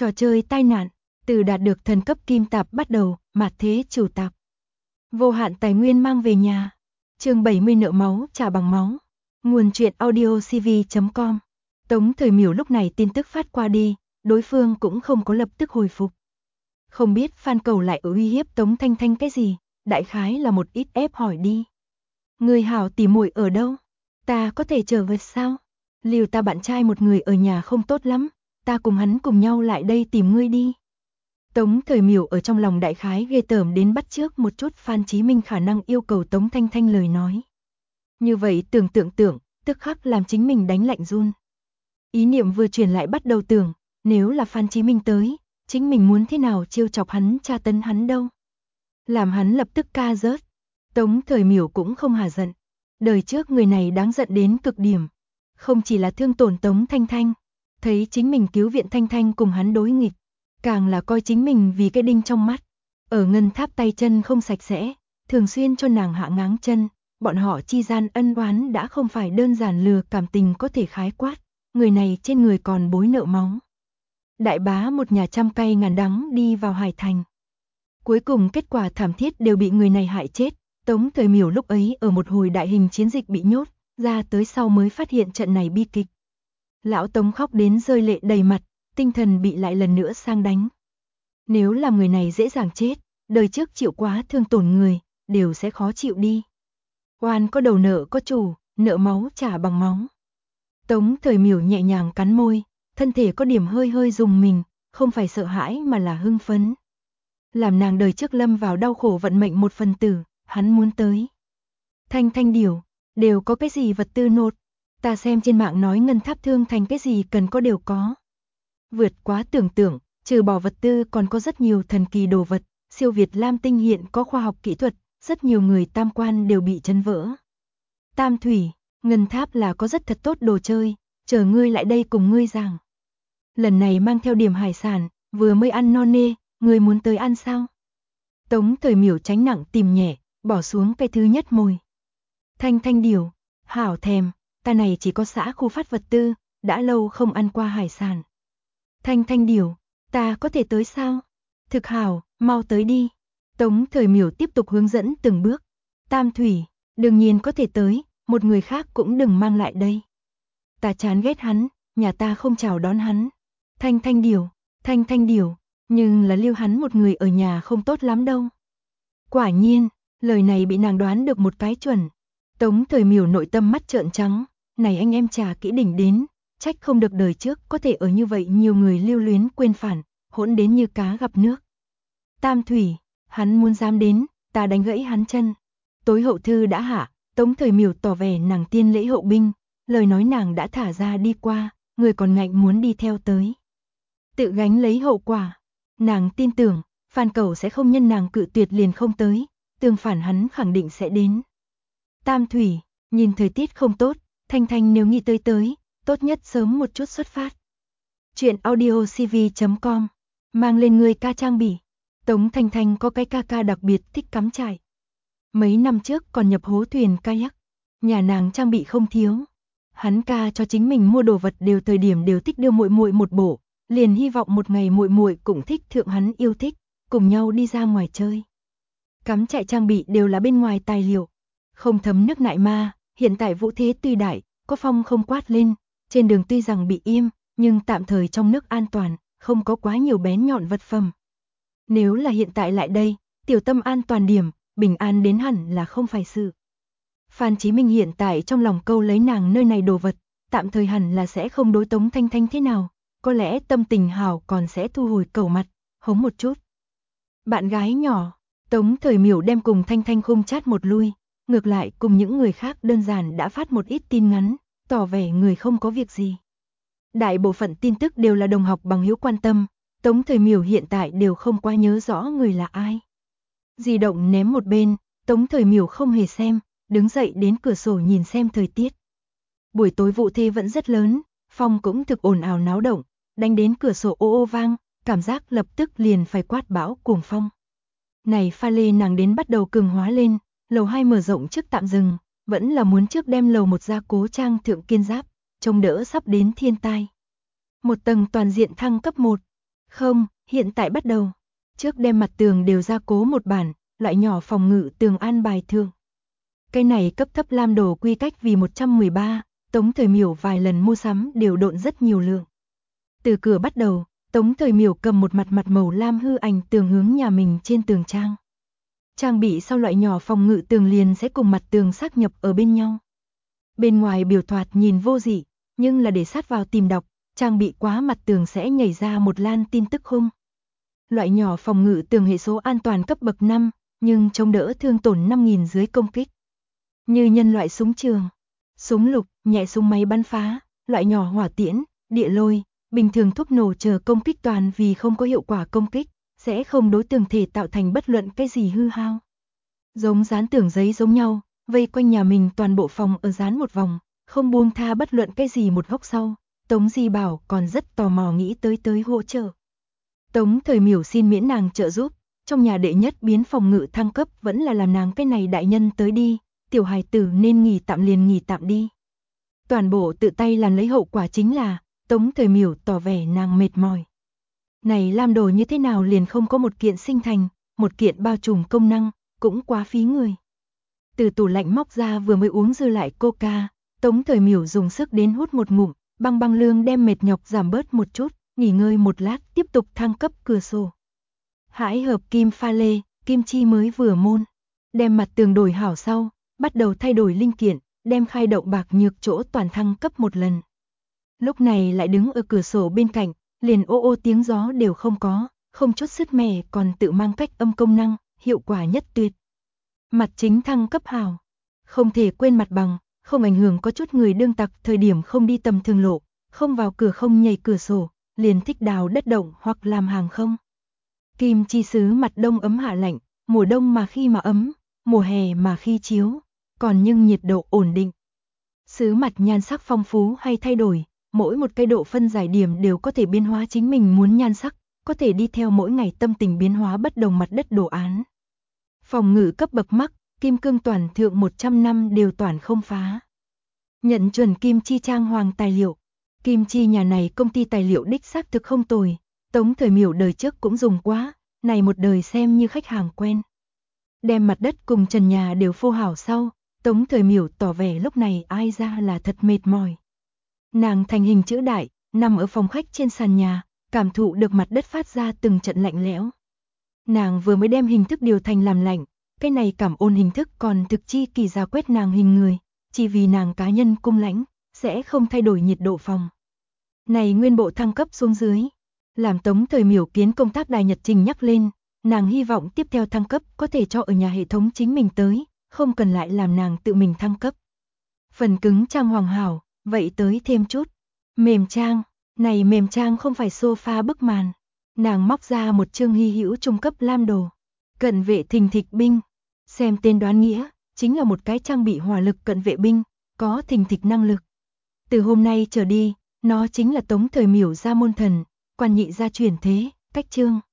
Trò chơi tai nạn, từ đạt được thần cấp kim tạp bắt đầu, mạt thế chủ tạp. Vô hạn tài nguyên mang về nhà. Chương 70 nợ máu trả bằng máu. Nguồn truyện audio cv.com. Tống Thời Miểu lúc này tin tức phát qua đi, đối phương cũng không có lập tức hồi phục. Không biết Phan Cầu lại uy hiếp Tống Thanh Thanh cái gì, đại khái là một ít ép hỏi đi. Người hảo tỉ muội ở đâu? Ta có thể trở về sao? Liều ta bạn trai một người ở nhà không tốt lắm, ta cùng hắn cùng nhau lại đây tìm ngươi đi. Tống Thời Miểu ở trong lòng đại khái ghê tởm đến bắt chước một chút Phan Chí Minh khả năng yêu cầu Tống Thanh Thanh lời nói. Như vậy tưởng, tức khắc làm chính mình đánh lạnh run. Ý niệm vừa truyền lại bắt đầu tưởng, nếu là Phan Chí Minh tới, chính mình muốn thế nào trêu chọc hắn tra tấn hắn đâu. Làm hắn lập tức ca rớt. Tống Thời Miểu cũng không hả giận. Đời trước người này đáng giận đến cực điểm. Không chỉ là thương tổn Tống Thanh Thanh, thấy chính mình cứu viện Thanh Thanh cùng hắn đối nghịch, càng là coi chính mình vì cái đinh trong mắt. Ở ngân tháp tay chân không sạch sẽ, thường xuyên cho nàng hạ ngáng chân, bọn họ chi gian ân oán đã không phải đơn giản lừa cảm tình có thể khái quát, người này trên người còn bối nợ máu. Đại bá một nhà trăm cay ngàn đắng đi vào Hải Thành. Cuối cùng kết quả thảm thiết đều bị người này hại chết. Tống Thời Miểu lúc ấy ở một hồi đại hình chiến dịch bị nhốt, ra tới sau mới phát hiện trận này bi kịch. Lão Tống khóc đến rơi lệ đầy mặt, tinh thần bị lại lần nữa sang đánh. Nếu làm người này dễ dàng chết, đời trước chịu quá thương tổn người, đều sẽ khó chịu đi. Oan có đầu nợ có chủ, nợ máu trả bằng máu. Tống Thời Miểu nhẹ nhàng cắn môi, thân thể có điểm hơi hơi rùng mình, không phải sợ hãi mà là hưng phấn. Làm nàng đời trước lâm vào đau khổ vận mệnh một phần tử, hắn muốn tới. Thanh Thanh điểu, đều có cái gì vật tư nột, ta xem trên mạng nói ngân tháp thương thành cái gì cần có đều có. Vượt quá tưởng tượng, trừ bỏ vật tư còn có rất nhiều thần kỳ đồ vật, siêu Việt Lam tinh hiện có khoa học kỹ thuật, rất nhiều người tam quan đều bị chấn vỡ. Tam thủy, ngân tháp là có rất thật tốt đồ chơi, chờ ngươi lại đây cùng ngươi giảng. Lần này mang theo điểm hải sản, vừa mới ăn no nê, ngươi muốn tới ăn sao? Tống Thời Miểu tránh nặng tìm nhẹ, bỏ xuống cái thứ nhất mồi. Thanh Thanh điểu, hảo thèm, ta này chỉ có xã khu phát vật tư, đã lâu không ăn qua hải sản. Thanh Thanh điểu, ta có thể tới sao? Thực hảo, mau tới đi. Tống Thời Miểu tiếp tục hướng dẫn từng bước. Tam thủy, đương nhiên có thể tới, một người khác cũng đừng mang lại đây. Ta chán ghét hắn, nhà ta không chào đón hắn. Thanh Thanh điểu, nhưng là lưu hắn một người ở nhà không tốt lắm đâu. Quả nhiên, lời này bị nàng đoán được một cái chuẩn. Tống Thời Miểu nội tâm mắt trợn trắng, này anh em trà kỹ đỉnh đến, trách không được đời trước có thể ở như vậy nhiều người lưu luyến quên phản, hỗn đến như cá gặp nước. Tam thủy, hắn muốn dám đến, ta đánh gãy hắn chân. Tối hậu thư đã hạ, Tống Thời Miểu tỏ vẻ nàng tiên lễ hậu binh, lời nói nàng đã thả ra đi qua, người còn ngạnh muốn đi theo tới. Tự gánh lấy hậu quả, nàng tin tưởng, Phan Cầu sẽ không nhân nàng cự tuyệt liền không tới, tương phản hắn khẳng định sẽ đến. Tam thủy, nhìn thời tiết không tốt, Thanh Thanh nếu nghĩ tới, tốt nhất sớm một chút xuất phát. Chuyện audio cv.com, mang lên người ca trang bị. Tống Thanh Thanh có cái ca đặc biệt thích cắm trại. Mấy năm trước còn nhập hố thuyền kayak, nhà nàng trang bị không thiếu. Hắn ca cho chính mình mua đồ vật đều thời điểm đều thích đưa muội muội một bộ, liền hy vọng một ngày muội muội cũng thích thượng hắn yêu thích, cùng nhau đi ra ngoài chơi. Cắm trại trang bị đều là bên ngoài tài liệu, không thấm nước nại ma, hiện tại vũ thế tuy đại, có phong không quát lên, trên đường tuy rằng bị im, nhưng tạm thời trong nước an toàn, không có quá nhiều bén nhọn vật phẩm. Nếu là hiện tại lại đây, tiểu tâm an toàn điểm, bình an đến hẳn là không phải sự. Phan Chí Minh hiện tại trong lòng câu lấy nàng nơi này đồ vật, tạm thời hẳn là sẽ không đối Tống Thanh Thanh thế nào, có lẽ tâm tình hảo còn sẽ thu hồi cầu mặt, hống một chút. Bạn gái nhỏ, Tống Thời Miểu đem cùng Thanh Thanh khung chat một lui, ngược lại cùng những người khác đơn giản đã phát một ít tin ngắn, tỏ vẻ người không có việc gì. Đại bộ phận tin tức đều là đồng học bằng hữu quan tâm, Tống Thời Miểu hiện tại đều không quá nhớ rõ người là ai. Di động ném một bên, Tống Thời Miểu không hề xem, đứng dậy đến cửa sổ nhìn xem thời tiết. Buổi tối vụ thế vẫn rất lớn, phong cũng thực ồn ào náo động, đánh đến cửa sổ ô ô vang, cảm giác lập tức liền phải quát bão cuồng phong. Này pha lê nàng đến bắt đầu cường hóa lên, lầu 2 mở rộng trước tạm dừng, vẫn là muốn trước đem lầu 1 ra cố trang thượng kiên giáp, trông đỡ sắp đến thiên tai. Một tầng toàn diện thăng cấp 1, Không, hiện tại bắt đầu. Trước đem mặt tường đều gia cố một bản, loại nhỏ phòng ngự tường an bài thường. Cái này cấp thấp lam đồ quy cách vì 113, Tống Thời Miểu vài lần mua sắm đều độn rất nhiều lượng. Từ cửa bắt đầu, Tống Thời Miểu cầm một mặt màu lam hư ảnh tường hướng nhà mình trên tường trang. Trang bị sau loại nhỏ phòng ngự tường liền sẽ cùng mặt tường sát nhập ở bên nhau. Bên ngoài biểu thoạt nhìn vô dị, nhưng là để sát vào tìm đọc, trang bị quá mặt tường sẽ nhảy ra một lan tin tức khung. Loại nhỏ phòng ngự tường hệ số an toàn cấp bậc 5, nhưng chống đỡ thương tổn 5.000 dưới công kích. Như nhân loại súng trường, súng lục, nhẹ súng máy bắn phá, loại nhỏ hỏa tiễn, địa lôi, bình thường thuốc nổ chờ công kích toàn vì không có hiệu quả công kích, sẽ không đối tường thể tạo thành bất luận cái gì hư hao. Giống dán tường giấy giống nhau, vây quanh nhà mình toàn bộ phòng ở dán một vòng, không buông tha bất luận cái gì một góc sau. Tống Di Bảo còn rất tò mò nghĩ tới hỗ trợ. Tống Thời Miểu xin miễn nàng trợ giúp, trong nhà đệ nhất biến phòng ngự thăng cấp vẫn là làm nàng cái này đại nhân tới đi, tiểu hài tử nên nghỉ tạm liền nghỉ tạm đi. Toàn bộ tự tay làm lấy hậu quả chính là, Tống Thời Miểu tỏ vẻ nàng mệt mỏi. Này làm đồ như thế nào liền không có một kiện sinh thành, một kiện bao trùm công năng, cũng quá phí người. Từ tủ lạnh móc ra vừa mới uống dư lại coca, Tống Thời Miểu dùng sức đến hút một ngụm, băng lương đem mệt nhọc giảm bớt một chút, nghỉ ngơi một lát tiếp tục thăng cấp cửa sổ. Hãi hợp kim pha lê, kim chi mới vừa môn, đem mặt tường đổi hảo sau, bắt đầu thay đổi linh kiện, đem khai động bạc nhược chỗ toàn thăng cấp một lần. Lúc này lại đứng ở cửa sổ bên cạnh, liền ô ô tiếng gió đều không có, không chút sứt mẻ còn tự mang cách âm công năng, hiệu quả nhất tuyệt. Mặt chính thăng cấp hảo, không thể quên mặt bằng, không ảnh hưởng có chút người đương tặc thời điểm không đi tầm thường lộ, không vào cửa không nhảy cửa sổ, liền thích đào đất động hoặc làm hàng không. Kim chi sứ mặt đông ấm hạ lạnh, mùa đông mà khi mà ấm, mùa hè mà khi chiếu, còn nhưng nhiệt độ ổn định. Sứ mặt nhan sắc phong phú hay thay đổi, mỗi một cái độ phân giải điểm đều có thể biến hóa chính mình muốn nhan sắc, có thể đi theo mỗi ngày tâm tình biến hóa bất đồng mặt đất đồ án. Phòng ngự cấp bậc mắc, kim cương toàn thượng 100 năm đều toàn không phá. Nhận chuẩn kim chi trang hoàng tài liệu. Kim chi nhà này công ty tài liệu đích xác thực không tồi, Tống Thời Miểu đời trước cũng dùng quá, này một đời xem như khách hàng quen. Đem mặt đất cùng trần nhà đều phô hảo sau, Tống Thời Miểu tỏ vẻ lúc này ai ra là thật mệt mỏi. Nàng thành hình chữ đại, nằm ở phòng khách trên sàn nhà, cảm thụ được mặt đất phát ra từng trận lạnh lẽo. Nàng vừa mới đem hình thức điều thành làm lạnh, cái này cảm ôn hình thức còn thực chi kỳ ra quét nàng hình người, chỉ vì nàng cá nhân cung lãnh, sẽ không thay đổi nhiệt độ phòng. Này nguyên bộ thăng cấp xuống dưới, làm Tống Thời Miểu kiến công tác đài nhật trình nhắc lên, nàng hy vọng tiếp theo thăng cấp có thể cho ở nhà hệ thống chính mình tới, không cần lại làm nàng tự mình thăng cấp. Phần cứng trang hoàng hảo, vậy tới thêm chút. Mềm trang, này mềm trang không phải sofa bức màn. Nàng móc ra một chương hy hữu trung cấp lam đồ. Cận vệ thình thịch binh. Xem tên đoán nghĩa, chính là một cái trang bị hỏa lực cận vệ binh, có thình thịch năng lực. Từ hôm nay trở đi, nó chính là Tống Thời Miểu gia môn thần, quan nhị gia chuyển thế, cách chương.